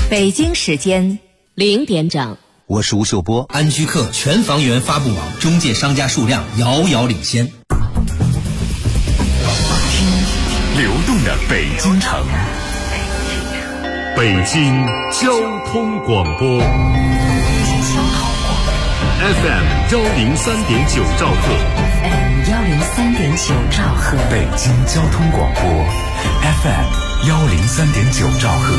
北京时间0点整， 我是吴秀波。 安居客全房源发布网中介商家数量遥遥领先。 听流动的北京城，北京交通广播 FM 103.9兆赫， 103.9兆赫， 北京交通广播 FM 103.9兆赫。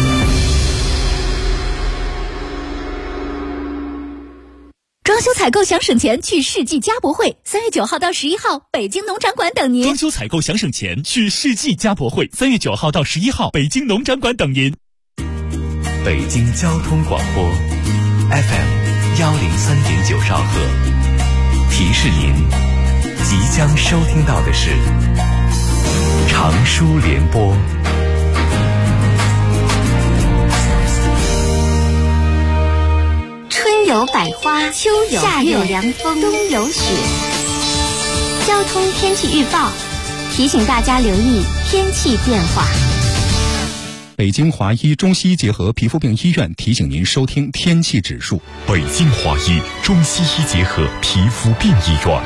装修采购想省钱，去世纪家博会，3月9号到11号，北京农展馆等您。 装修采购想省钱，去世纪家博会，3月9号到11号，北京农展馆等您。 北京交通广播 FM 103.9兆赫，提示您，即将收听到的是长舒联播。 春有百花，秋有夏有凉风，冬有雪。交通天气预报提醒大家留意天气变化。 北京华医中西医结合皮肤病医院提醒您收听天气指数。 北京华医中西医结合皮肤病医院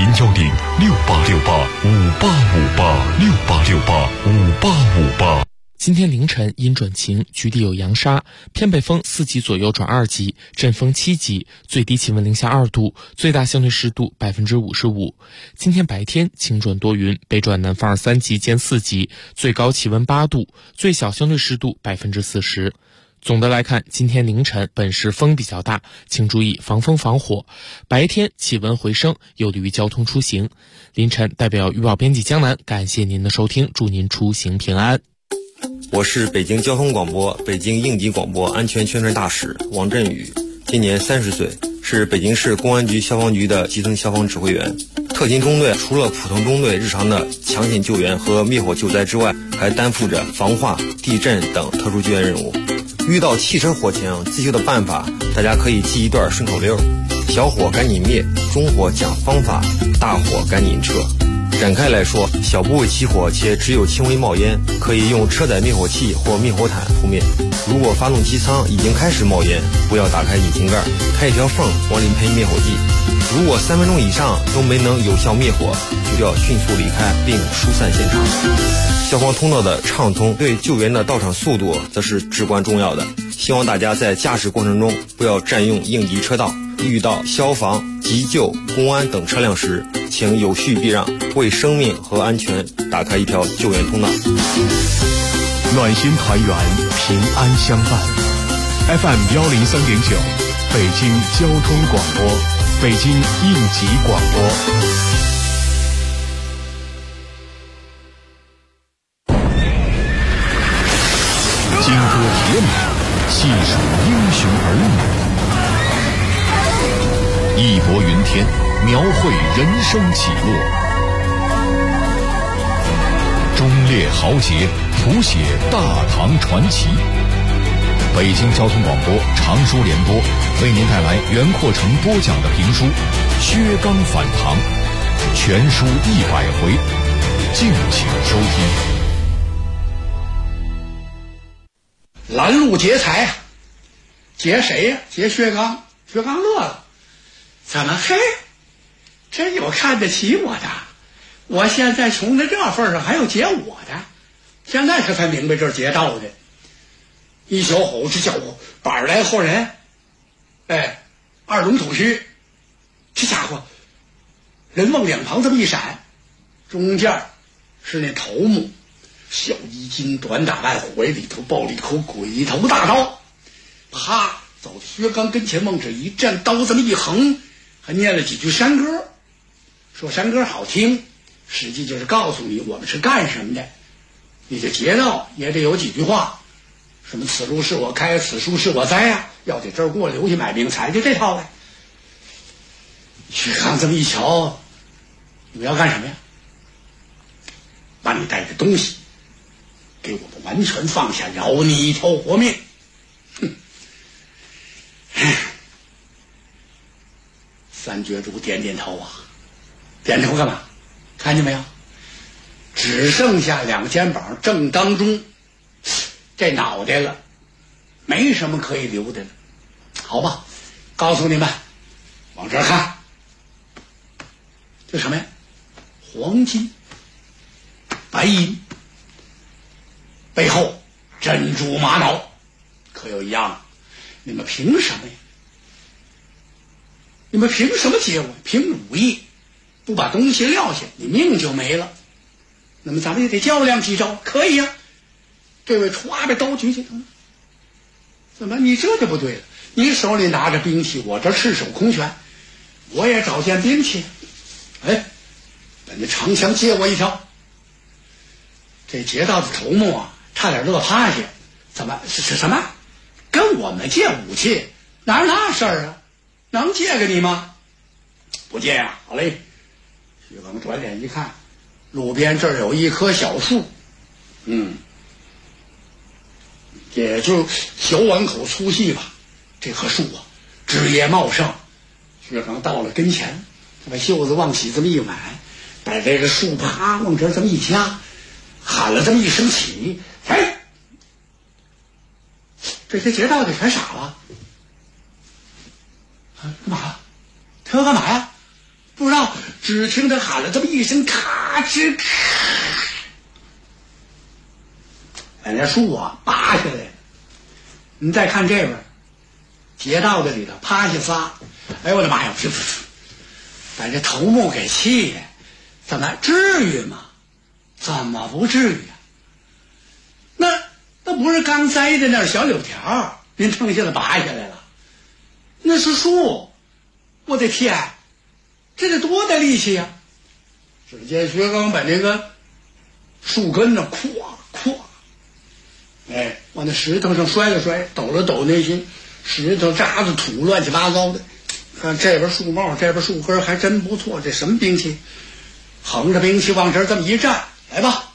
，0106868585858 今天凌晨阴转晴，局地有扬沙，偏北风4级左右转2级，阵风7级，最低气温零下2度，最大相对湿度55%。今天白天晴转多云，北转南风3级兼4级，最高气温8度，最小相对湿度40%。总的来看，今天凌晨本市风比较大，请注意防风防火。白天气温回升，有利于交通出行。凌晨代表预报编辑江南，感谢您的收听，祝您出行平安。 我是北京交通广播北京应急广播安全宣传大使王振宇，今年30岁，是北京市公安局消防局的基层消防指挥员。特勤中队除了普通中队日常的抢险救援和灭火救灾之外，还担负着防化、地震等特殊救援任务。遇到汽车火情，自救的办法大家可以记一段顺口溜：小火赶紧灭，中火讲方法，大火赶紧撤。展开来说，小部位起火且只有轻微冒烟，可以用车载灭火器或灭火毯扑灭。如果发动机舱已经开始冒烟，不要打开引擎盖，开一条缝往里喷灭火剂。如果3分钟以上都没能有效灭火，就要迅速离开并疏散现场。消防通道的畅通对救援的到场速度则是至关重要的。希望大家在驾驶过程中不要占用应急车道，遇到消防、急救、公安等车辆时，请有序避让，为生命和安全打开一条救援通道。 暖心团圆，平安相伴。FM 103.9，北京交通广播，北京应急广播。金戈铁马，细数英雄儿女，义薄云天，描绘人生起落，忠烈豪杰，谱写大唐传奇。北京交通广播长舒联播为您带来袁阔成播讲的评书《薛刚反唐》，全书100回，敬请收听。 拦路劫财，劫谁呀？劫薛刚。薛刚乐了，怎么嘿？真有看得起我的？我现在穷在这份上，还有劫我的？现在他才明白这是劫道的。一小吼这叫板来后人，哎，二龙吐须，这家伙人往两旁这么一闪，中间是那头目，小衣襟，短打扮，怀里头抱了一口鬼头大刀，啪走到薛刚跟前，往这一站，刀这么一横，还念了几句山歌。说山歌好听，实际就是告诉你我们是干什么的。你这劫道也得有几句话，什么此路是我开，此树是我栽呀，要在这儿给我留下买命财，就这套呗。薛刚这么一瞧，你们要干什么呀？把你带的东西给我们完全放下，饶你一条活命。哼！三绝主点点头啊，点头干嘛？看见没有？只剩下两肩膀正当中，这脑袋了。 没什么可以留的了。好吧，告诉你们，往这儿看，这什么呀？黄金、白银，背后珍珠玛瑙，可有一样，你们凭什么呀？你们凭什么接我？凭武艺，不把东西撂下，你命就没了。那么咱们也得较量几招，可以呀。这位歘把刀举起，怎么你这就不对了？你手里拿着兵器，我这赤手空拳，我也找件兵器。哎，把那长枪借我一条。这劫道的头目啊，差点乐趴下。怎么是什么？跟我们借武器？哪有那事儿啊？能借给你吗？不借啊。好嘞。徐刚转脸一看，路边这儿有一棵小树，也就小碗口粗细吧。这棵树啊，枝叶茂盛。薛刚到了跟前，他把袖子往起这么一挽，把这个树啪往这儿这么一夹，喊了这么一声起，哎，这些劫道的全傻了。干嘛？他要干嘛呀？不知道，只听他喊了这么一声咔吱，把那树啊拔下来。你再看这边，劫道的里头趴下仨，哎呦我的妈呀！把这头目给气的，怎么至于吗？怎么不至于啊？那不是刚栽的那小柳条，您碰见了拔下来了，那是树。我的天，这得多大力气呀！只见薛刚把那个树根呢，咵，哎，往那石头上摔了摔，抖了抖那些石头渣子土乱七八糟的。看这边树帽，这边树根，还真不错。这什么兵器？横着兵器往这儿这么一站，来吧！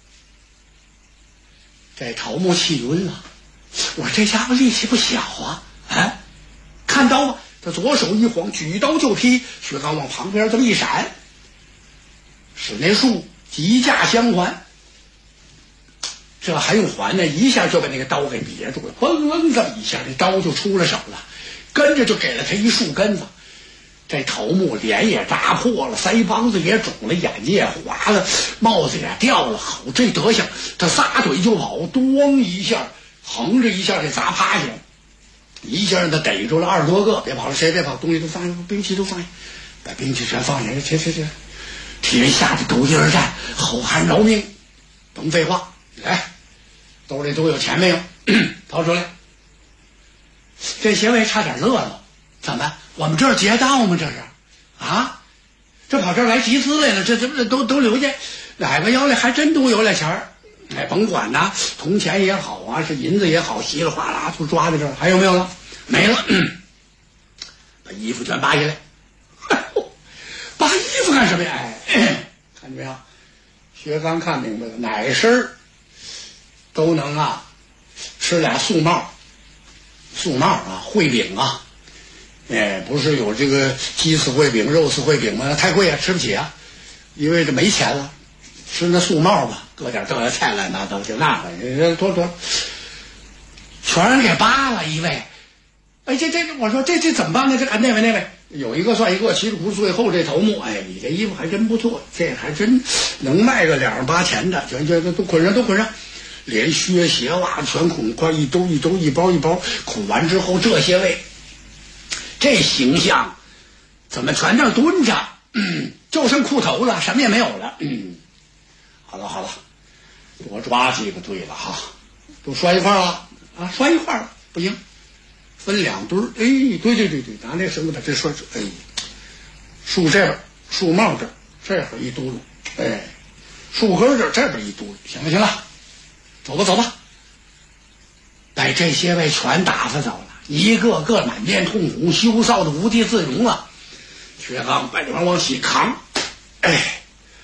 这头目气晕了，我这家伙力气不小啊！啊，看刀吧！他左手一晃，举刀就劈。薛刚往旁边这么一闪，使那树急架相还。这还用还呢？一下就把那个刀给别住了，嘣这么一下，这刀就出了手了。跟着就给了他一树根子。这头目脸也扎破了，腮帮子也肿了，眼睛也花了，帽子也掉了。好，这德行，他撒腿就跑，咣一下，横着一下给砸趴下，一下让他逮住了20多个。别跑了，谁别跑，东西都放下，兵器都放下，把兵器全放下。去，天下的斗一而战，好汉饶命，甭废话，来，兜里都有钱没有？掏出来。这些位差点乐了，怎么？我们这儿劫道吗？这是啊？这跑这儿来集资来了？这都留下，哪个腰里还真都有俩钱儿。哎，甭管呐，铜钱也好啊，是银子也好，稀里哗啦都抓在这儿。还有没有了？没了。把衣服全扒下来。扒衣服干什么呀？哎，看见没有？薛刚看明白了，哪身都能啊，吃俩素帽啊，烩饼啊。哎，不是有这个鸡丝烩饼、肉丝烩饼吗？太贵啊，吃不起啊，因为这没钱了，吃那素帽吧，搁点豆芽菜乱七八糟，就那个多，全给扒了一位。哎，这我说这怎么办呢？这那位有一个算一个，其实不是最后这头目。哎，你这衣服还真不错，这还真能卖个2、8钱的，全都捆上。连靴鞋袜全捆块，一兜一包，捆完之后，这些位这形象怎么全那蹲着？就剩裤头了，什么也没有了。好了，多抓几个对了哈，都拴一块了啊，拴一块了不行，分2堆。哎，对，拿那绳子把这拴住。哎，树这边，树帽这边一嘟噜，哎，树根这边一嘟噜，行了。走吧，把这些位全打发走了，一个个满面痛苦，羞臊的无地自容了。薛刚把这玩意往起扛，哎，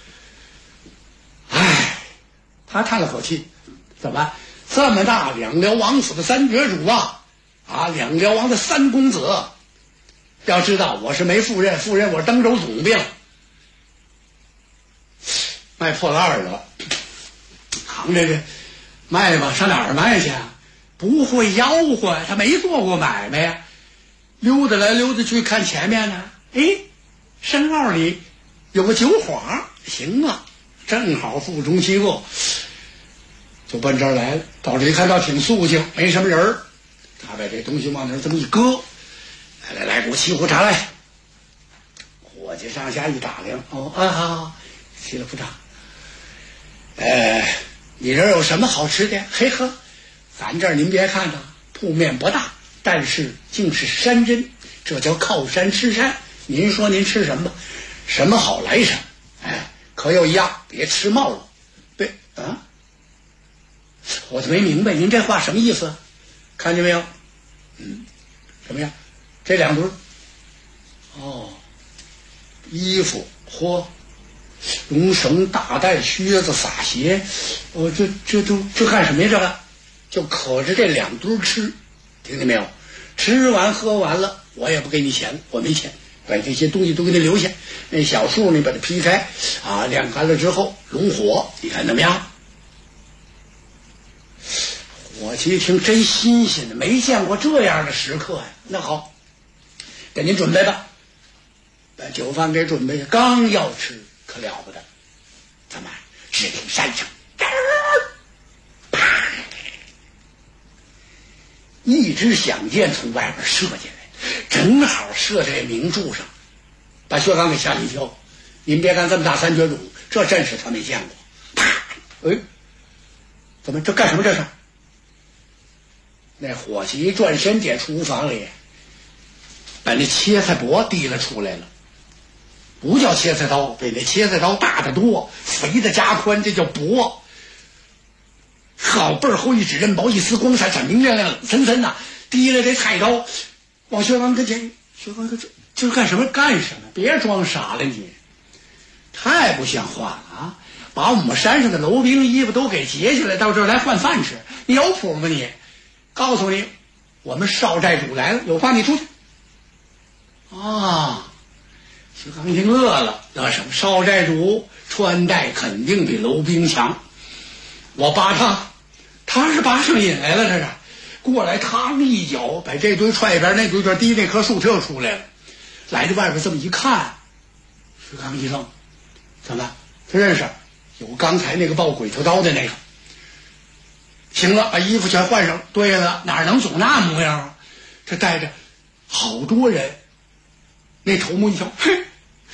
他叹了口气，怎么这么大2辽王府的3绝主啊，2辽王的3公子，要知道我是没赴任，我是登州总兵，卖破烂了，扛着这。卖吧，上哪儿卖去啊？ 不会吆喝，他没做过买卖呀。溜达来溜达去，看前面呢，哎，深坳里有个酒坊，行啊，正好腹中饥饿，就奔这儿来了。到这里看到挺肃静，没什么人儿，他把这东西往那儿这么一搁，来，给我沏壶茶来。伙计上下一打量，好，沏了壶茶。你这儿有什么好吃的？嘿呵，咱这儿您别看呐，铺面不大，但是竟是山珍，这叫靠山吃山。您说您吃什么吧？什么好来什么。可有一样，别吃冒了。对啊，我就没明白您这话什么意思？看见没有？什么呀？这两堆衣服，绒绳、大带、靴子、撒鞋，这干什么呀？这个就可着这两堆吃，听见没有？吃完喝完了，我也不给你钱了，我没钱，把这些东西都给你留下。那小树你把它劈开啊，晾干了之后拢火，你看怎么样？伙计一听真新鲜的，没见过这样的时刻呀。那好，给您准备吧，把酒饭给准备，刚要吃。可了不得！怎么？只听山上，啪！一支响箭从外边射进来，正好射在明柱上，把薛刚给吓一跳。您别看这么大三绝冢，这阵势他没见过。啪！怎么这干什么？这是？那伙计一转身，在厨房里把那切菜帛提了出来了。不叫切菜刀，比那切菜刀大得多，肥的加宽，这叫帛。好背后一指刃薄，一丝光彩，闪明亮亮，森森呐，提了这菜刀往薛刚跟前。薛刚这是干什么？别装傻了你，太不像话了啊！把我们山上的楼兵衣服都给截下来，到这儿来换饭吃，你有谱吗你？告诉你，我们少寨主来了，有话你出去。薛刚一听乐了，乐什么？少寨主穿戴肯定比楼兵强，我扒他是扒上瘾来了，这是过来嘡一脚把这堆踹一边，那堆这低那棵树就出来了。来到外边这么一看，薛刚一愣，怎么？他认识，有刚才那个抱鬼头刀的那个。行了，把衣服全换上。对了，哪能总那模样啊？这带着好多人，那头目一瞧，嘿，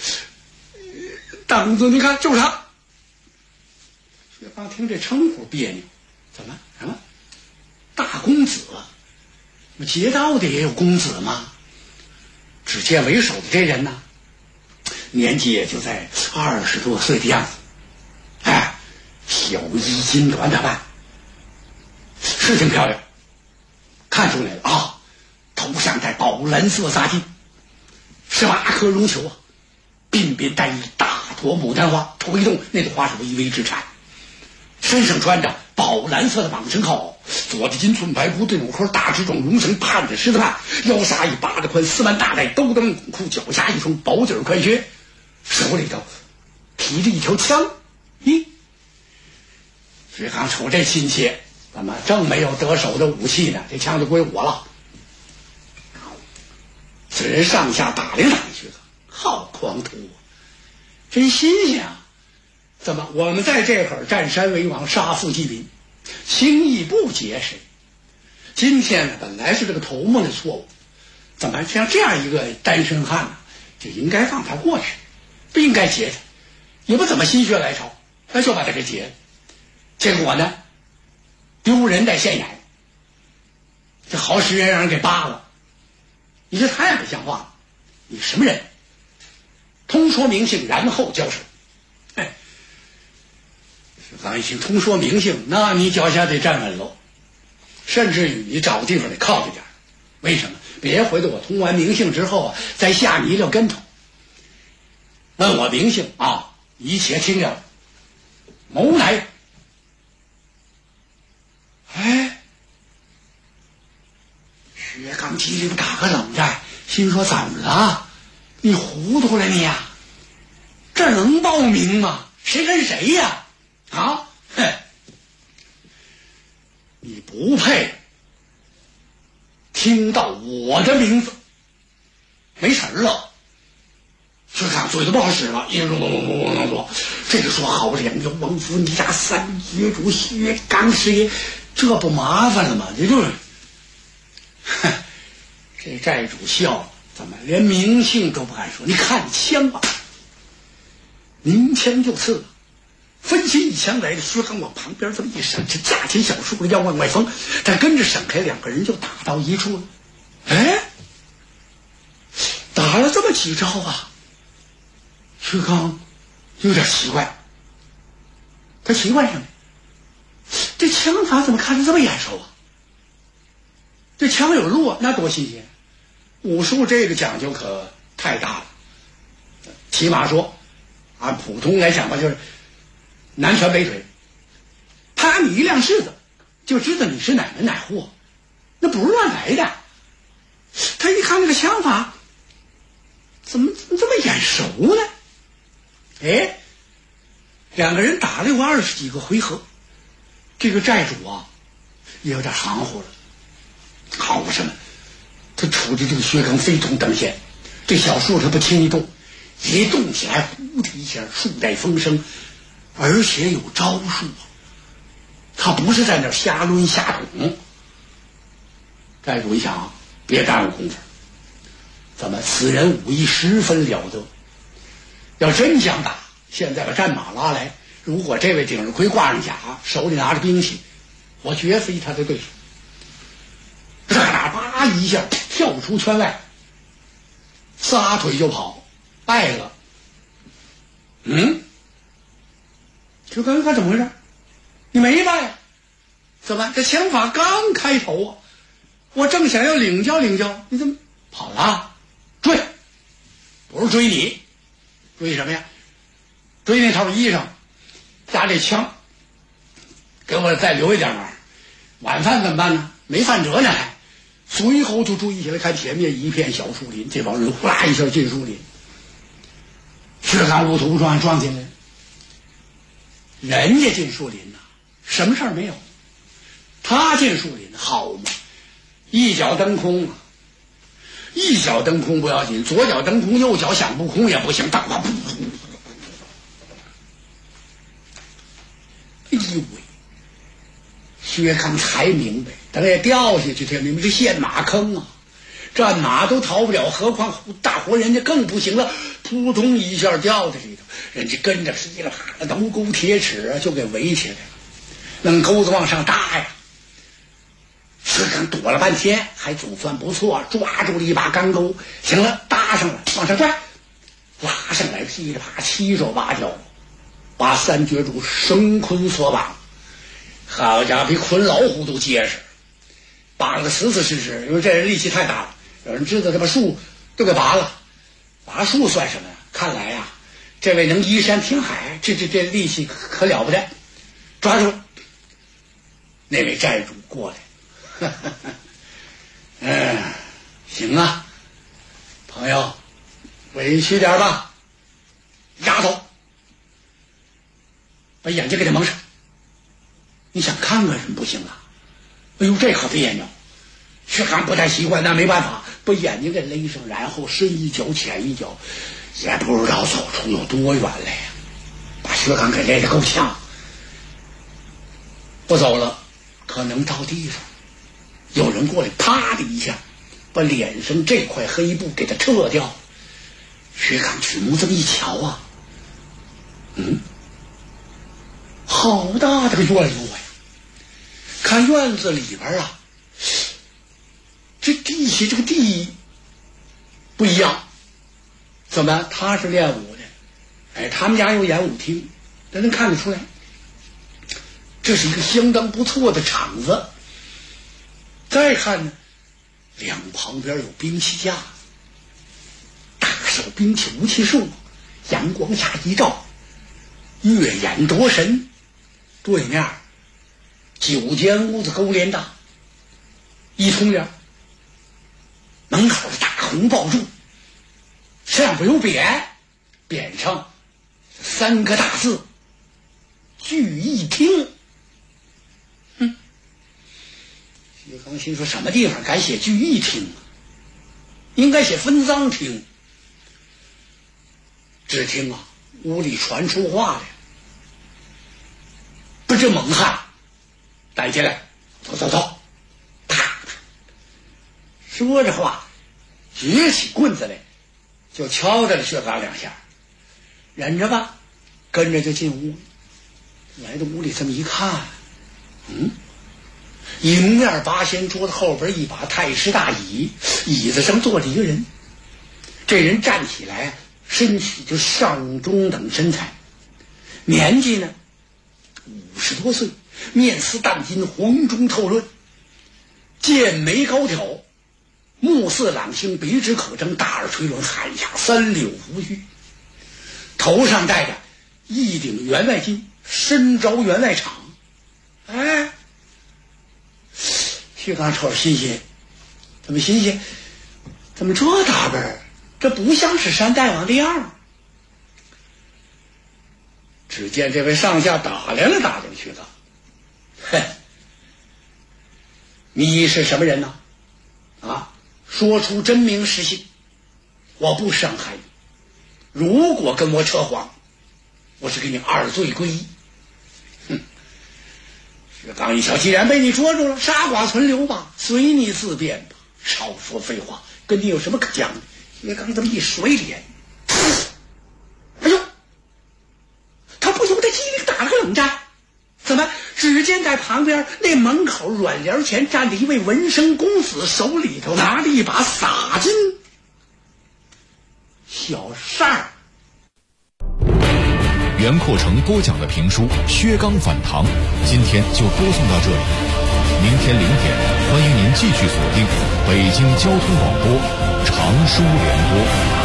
大公子，你看就是他。薛刚听这称呼别扭，怎么什么大公子？那么劫道的也有公子吗？只见为首的这人呢，年纪也就在20多岁的样子，小衣金短打扮，是挺漂亮，看出来了啊，头上戴宝蓝色纱巾，18颗绒球啊，鬓边带一大朵牡丹花，头一动，那朵花是巍巍之产。身上穿着宝蓝色的绑身靠袄，左的金寸白布对5颗大直状绒绳盼着狮子盼，腰纱一8的宽丝袜大带兜裆裤，脚下一双薄底宽靴，手里头提着一条枪。薛刚瞅这亲切，怎么正没有得手的武器呢？这枪就归我了。此人上下打量薛刚，好狂徒啊，真新鲜啊！怎么我们在这会儿占山为王，杀富济贫，轻易不劫谁？今天呢，本来是这个头目的错误，怎么像这样一个单身汉呢，就应该放他过去，不应该劫他，也不怎么心血来潮，他就把他给劫了。结果呢，丢人在现眼，这好使人让人给扒了，你这太不像话了！你什么人？通说明姓，然后交手。刚一听通说明姓，那你脚下得站稳喽，甚至于你找个地方得靠着点。为什么？别回头我通完明姓之后再吓你一溜跟头。问我名姓啊，一切听着。某乃，薛刚机灵打个冷战，心说怎么了？你糊涂了你呀？这能报名吗？谁跟谁呀？你不配听到我的名字，没神了。薛康嘴都不好使了，一直说，这个说好两条王府，你家三绝主薛刚师爷，这不麻烦了吗？这就是，这寨主笑了，怎么连名姓都不敢说？你看枪吧，鸣枪就刺了。分析一枪来的，薛刚往旁边这么一闪，这架起小树要往外封，但跟着闪开，两个人就打到一处了。哎，打了这么几招啊，薛刚有点奇怪。他奇怪什么？这枪法怎么看着这么眼熟啊？这枪有落，那多新鲜！武术这个讲究可太大了，起码说按普通来讲吧，就是南拳北腿，他你一亮柿子就知道你是哪门哪户，那不是乱来的。他一看那个枪法，怎么这么眼熟呢？哎，两个人打了有20几个回合，这个寨主啊也有点含糊了。含糊什么？他处的这个薛刚非同等闲，这小树他不轻易动，一动起来呼的一下树带风声，而且有招数，他不是在那瞎抡瞎捅。寨主一想，别耽误功夫，咱们此人武艺十分了得，要真想打，现在把战马拉来，如果这位顶着盔挂上甲，手里拿着兵器，我绝非他的对手。啪一下跳出圈外，撒腿就跑，败了。就刚刚怎么回事？你没败？怎么这枪法刚开头啊？我正想要领教领教，你怎么跑了？追，不是追你，追什么呀？追那套衣裳，加这枪，给我再留一点嘛。晚饭怎么办呢？没饭辙呢还。随后就追起来，看前面一片小树林，这帮人呼啦一下进树林，薛刚无头不撞进来。人家进树林呐，什么事儿没有？他进树林好嘛，一脚蹬空啊！一脚蹬空不要紧，左脚蹬空，右脚想不空也不行，当当！哎呦喂！薛刚才明白，等也掉下去，听明白这陷马坑啊，战马都逃不了，何况大活人家更不行了，扑通一下掉在里头，人家跟着噼里啪啦刀钩铁齿就给围起来了，弄钩子往上搭呀。薛刚躲了半天，还总算不错，抓住了一把钢钩，行了，搭上了，往上拽，拉上来，噼里啪七手八脚，把三绝主绳捆索绑。好家伙，比捆老虎都结实，绑得死死实实。因为这人力气太大了，有人知道他把树都给拔了，拔树算什么呀？看来呀，这位能依山挺海，这力气可了不得。抓住那位寨主过来，行啊，朋友，委屈点吧，丫头，把眼睛给他蒙上。你想看看什么不行啊？哎呦，这可别扭。薛刚不太习惯，那没办法，把眼睛给勒上，然后深一脚浅一脚，也不知道走出有多远来呀，把薛刚给勒得够呛。不走了，可能到地上，有人过来，啪的一下，把脸上这块黑布给他撤掉。薛刚举目这么一瞧啊，好大的个院落呀！看院子里边啊，这地下这个地不一样。怎么？他是练武的，哎，他们家有演武厅，咱能看得出来，这是一个相当不错的场子。再看呢，两旁边有兵器架，大小兵器武器树，阳光下一照，跃眼夺神。对面9间屋子勾连大，一通帘，门口的大红宝柱，上边有匾，匾上3个大字聚义厅。 薛刚心说什么地方该写聚义厅啊？应该写分赃厅。只听啊，屋里传出话来，不知猛汉带进来，走，啪！说着话，举起棍子来，就敲着了薛刚两下，忍着吧，跟着就进屋。来到屋里这么一看，迎面八仙桌子后边一把太师大椅，椅子上坐着一个人。这人站起来，身体就上中等身材，年纪呢50多岁，面似淡金，黄中透润，剑眉高挑，目似朗星，鼻直可睁，大耳垂轮，海下3绺胡须，头上戴着一顶员外巾，身着员外氅。哎，薛刚瞅着新鲜，怎么新鲜？怎么这打扮儿？这不像是山大王的样儿。只见这位上下打量薛刚，哼，你是什么人呢？啊，说出真名实姓，我不伤害你。如果跟我扯谎，我是给你2罪归一。哼！薛刚一瞧，既然被你捉住了，杀剐存留吧，随你自便吧。少说废话，跟你有什么可讲的？薛刚这么一甩脸，哎呦，他不由得机灵打了个冷战。怎么？只见在旁边那门口软帘前站着一位文生公子，手里头拿着一把洒金小扇儿。 袁阔成播讲的评书《薛刚反唐》，今天就播送到这里。明天0点，欢迎您继续锁定北京交通广播常书联播。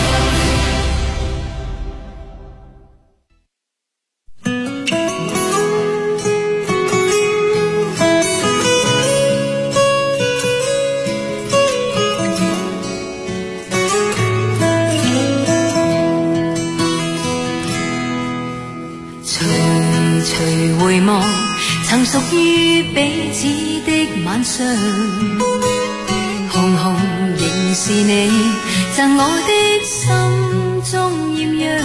曾屬於彼此的晚上，紅紅仍是你贈我的心中豔陽，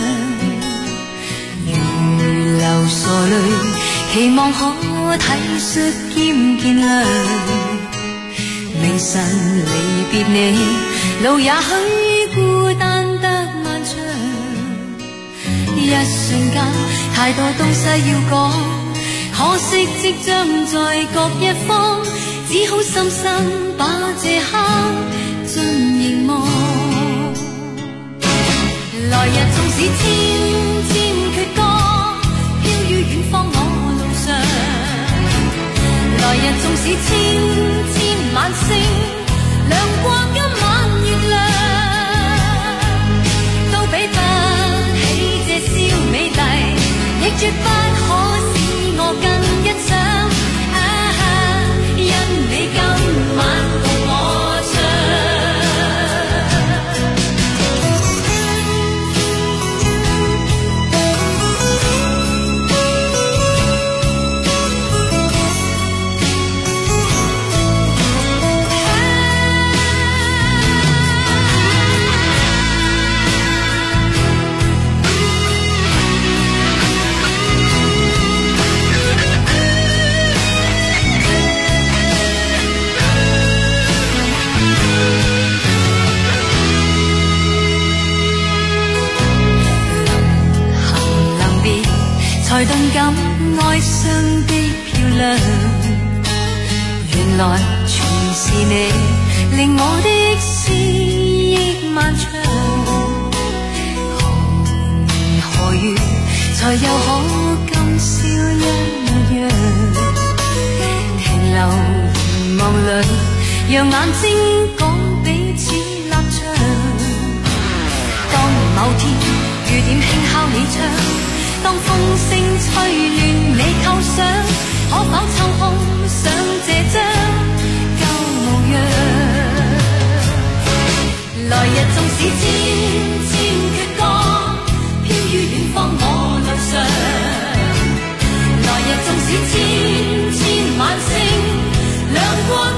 如流傻淚，期望可體恤兼見諒。明晨離別你，路也許孤單得漫長，一瞬間太多東西要講。可惜即將在各一方，只好深深把這刻盡凝望。來日縱使千千闕歌，飄於遠方我路上。來日縱使千千晚星，亮過今晚月亮，都比不起這宵美麗，亦絕不可我更一想，因你今晚共我才頓感哀傷的漂亮，原來全是你令我的思憶漫長。何月才又可今宵一樣，停留凝望裏，讓眼睛講彼此立場。當某天雨點輕敲你窗，當風聲吹亂你構想，可否抽空想這張舊模樣？來日縱使千千闕歌，飄於遠方我路上。來日縱使千千晚星，亮過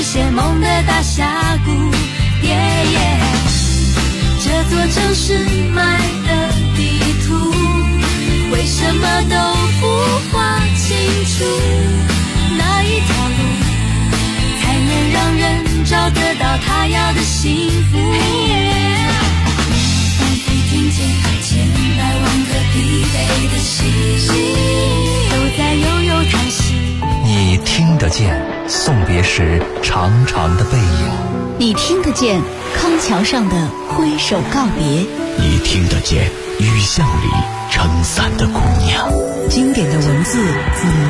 些梦的大峡谷。这座城市埋的地图，为什么都不画清楚？哪一条路才能让人找得到他要的幸福？仿佛听见千百万个疲惫的心，都在悠悠叹息。 你听得见送别时长长的背影， 你听得见康桥上的挥手告别， 你听得见雨巷里撑伞的姑娘。 经典的文字